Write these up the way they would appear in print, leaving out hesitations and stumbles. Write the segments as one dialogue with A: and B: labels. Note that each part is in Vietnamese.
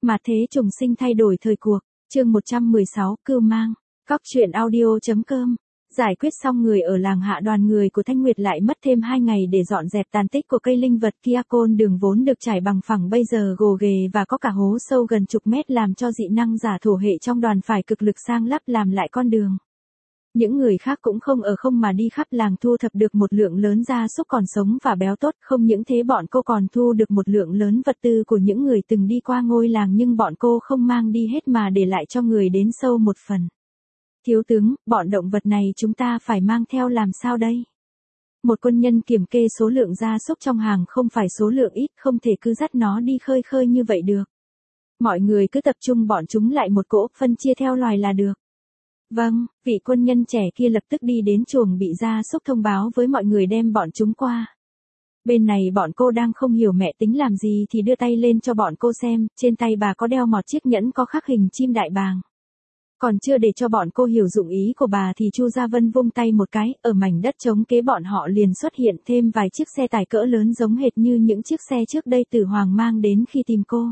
A: Mà thế trùng sinh thay đổi thời cuộc, chương 116, cưu mang, Cóc truyện audio.com. Giải quyết xong người ở làng hạ, đoàn người của Thanh Nguyệt lại mất thêm 2 ngày để dọn dẹp tàn tích của cây linh vật kia. Côn đường vốn được trải bằng phẳng bây giờ gồ ghề và có cả hố sâu gần chục mét, làm cho dị năng giả thổ hệ trong đoàn phải cực lực sang lắp làm lại con đường. Những người khác cũng không ở không mà đi khắp làng thu thập được một lượng lớn gia súc còn sống và béo tốt. Không những thế, bọn cô còn thu được một lượng lớn vật tư của những người từng đi qua ngôi làng, nhưng bọn cô không mang đi hết mà để lại cho người đến sâu một phần. Thiếu tướng, bọn động vật này chúng ta phải mang theo làm sao đây? Một quân nhân kiểm kê số lượng gia súc trong hàng, không phải số lượng ít, không thể cứ dắt nó đi khơi khơi như vậy được. Mọi người cứ tập trung bọn chúng lại một cỗ, phân chia theo loài là được. Vâng, vị quân nhân trẻ kia lập tức đi đến chuồng bị gia súc thông báo với mọi người đem bọn chúng qua. Bên này bọn cô đang không hiểu mẹ tính làm gì thì đưa tay lên cho bọn cô xem, trên tay bà có đeo một chiếc nhẫn có khắc hình chim đại bàng. Còn chưa để cho bọn cô hiểu dụng ý của bà thì Chu Gia Vân vung tay một cái, ở mảnh đất trống kế bọn họ liền xuất hiện thêm vài chiếc xe tải cỡ lớn giống hệt như những chiếc xe trước đây Tử Hoàng mang đến khi tìm cô.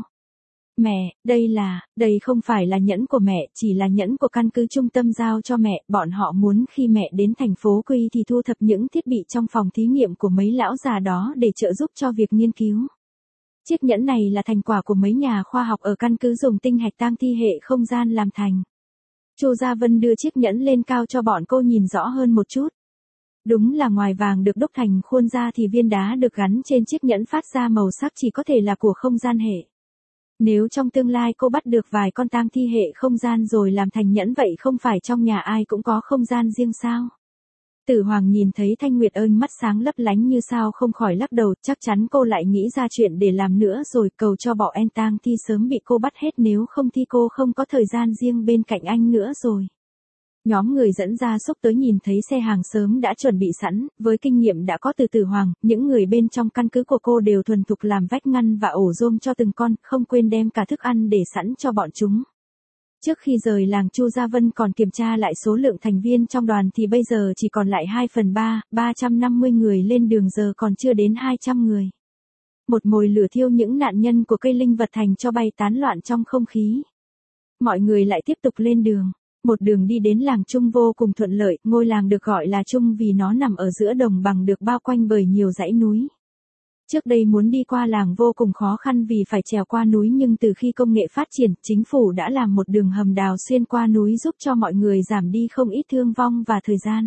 A: Mẹ, đây không phải là nhẫn của mẹ, chỉ là nhẫn của căn cứ trung tâm giao cho mẹ. Bọn họ muốn khi mẹ đến thành phố Quy thì thu thập những thiết bị trong phòng thí nghiệm của mấy lão già đó để trợ giúp cho việc nghiên cứu. Chiếc nhẫn này là thành quả của mấy nhà khoa học ở căn cứ dùng tinh hạch tang thi hệ không gian làm thành. Chu Gia Vân đưa chiếc nhẫn lên cao cho bọn cô nhìn rõ hơn một chút. Đúng là ngoài vàng được đúc thành khuôn ra thì viên đá được gắn trên chiếc nhẫn phát ra màu sắc chỉ có thể là của không gian hệ. Nếu trong tương lai cô bắt được vài con tang thi hệ không gian rồi làm thành nhẫn, vậy không phải trong nhà ai cũng có không gian riêng sao? Tử Hoàng nhìn thấy Thanh Nguyệt ơi, mắt sáng lấp lánh như sao, không khỏi lắc đầu, chắc chắn cô lại nghĩ ra chuyện để làm nữa rồi, cầu cho bọn en tang thi sớm bị cô bắt hết, nếu không thì cô không có thời gian riêng bên cạnh anh nữa rồi. Nhóm người dẫn gia súc tới nhìn thấy xe hàng sớm đã chuẩn bị sẵn, với kinh nghiệm đã có từ Tử Hoàng, những người bên trong căn cứ của cô đều thuần thục làm vách ngăn và ổ rôm cho từng con, không quên đem cả thức ăn để sẵn cho bọn chúng. Trước khi rời làng, Chu Gia Vân còn kiểm tra lại số lượng thành viên trong đoàn thì bây giờ chỉ còn lại 2/3, 350 người lên đường, giờ còn chưa đến 200 người. Một mồi lửa thiêu những nạn nhân của cây linh vật thành cho bay tán loạn trong không khí. Mọi người lại tiếp tục lên đường. Một đường đi đến làng Trung vô cùng thuận lợi, ngôi làng được gọi là Trung vì nó nằm ở giữa đồng bằng được bao quanh bởi nhiều dãy núi. Trước đây muốn đi qua làng vô cùng khó khăn vì phải trèo qua núi, nhưng từ khi công nghệ phát triển, chính phủ đã làm một đường hầm đào xuyên qua núi giúp cho mọi người giảm đi không ít thương vong và thời gian.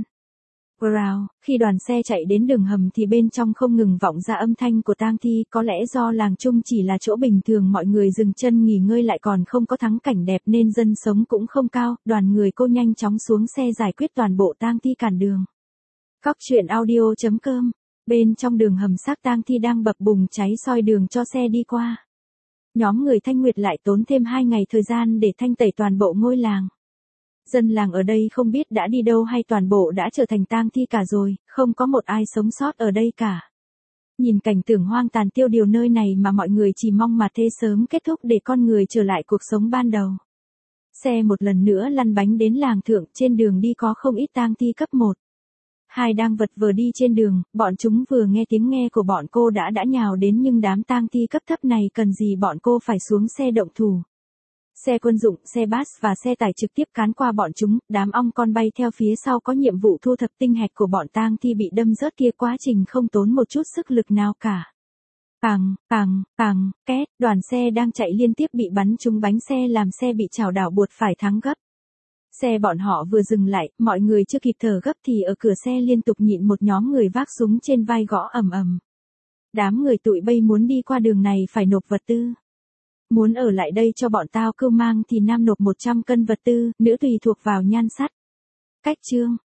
A: Wow, khi đoàn xe chạy đến đường hầm thì bên trong không ngừng vọng ra âm thanh của tang thi, có lẽ do làng Trung chỉ là chỗ bình thường mọi người dừng chân nghỉ ngơi lại còn không có thắng cảnh đẹp nên dân sống cũng không cao. Đoàn người cô nhanh chóng xuống xe giải quyết toàn bộ tang thi cản đường. Cóc truyện audio.com. Bên trong đường hầm xác tang thi đang bập bùng cháy soi đường cho xe đi qua. Nhóm người Thanh Nguyệt lại tốn thêm 2 ngày thời gian để thanh tẩy toàn bộ ngôi làng. Dân làng ở đây không biết đã đi đâu hay toàn bộ đã trở thành tang thi cả rồi, không có một ai sống sót ở đây cả. Nhìn cảnh tượng hoang tàn tiêu điều nơi này mà mọi người chỉ mong mà thế sớm kết thúc để con người trở lại cuộc sống ban đầu. Xe một lần nữa lăn bánh đến làng thượng, trên đường đi có không ít tang thi cấp 1. 2 đang vật vờ đi trên đường, bọn chúng vừa nghe tiếng nghe của bọn cô đã nhào đến, nhưng đám tang thi cấp thấp này cần gì bọn cô phải xuống xe động thủ. Xe quân dụng, xe bus và xe tải trực tiếp cán qua bọn chúng, đám ong con bay theo phía sau có nhiệm vụ thu thập tinh hạch của bọn tang thi bị đâm rớt kia, quá trình không tốn một chút sức lực nào cả. Két, đoàn xe đang chạy liên tiếp bị bắn trúng bánh xe làm xe bị chảo đảo buộc phải thắng gấp. Xe bọn họ vừa dừng lại, mọi người chưa kịp thở gấp thì ở cửa xe liên tục nhịn một nhóm người vác súng trên vai gõ ầm ầm. Đám người tụi bay muốn đi qua đường này phải nộp vật tư. Muốn ở lại đây cho bọn tao cưu mang thì nam nộp 100 cân vật tư, nữ tùy thuộc vào nhan sắc. Cách chương.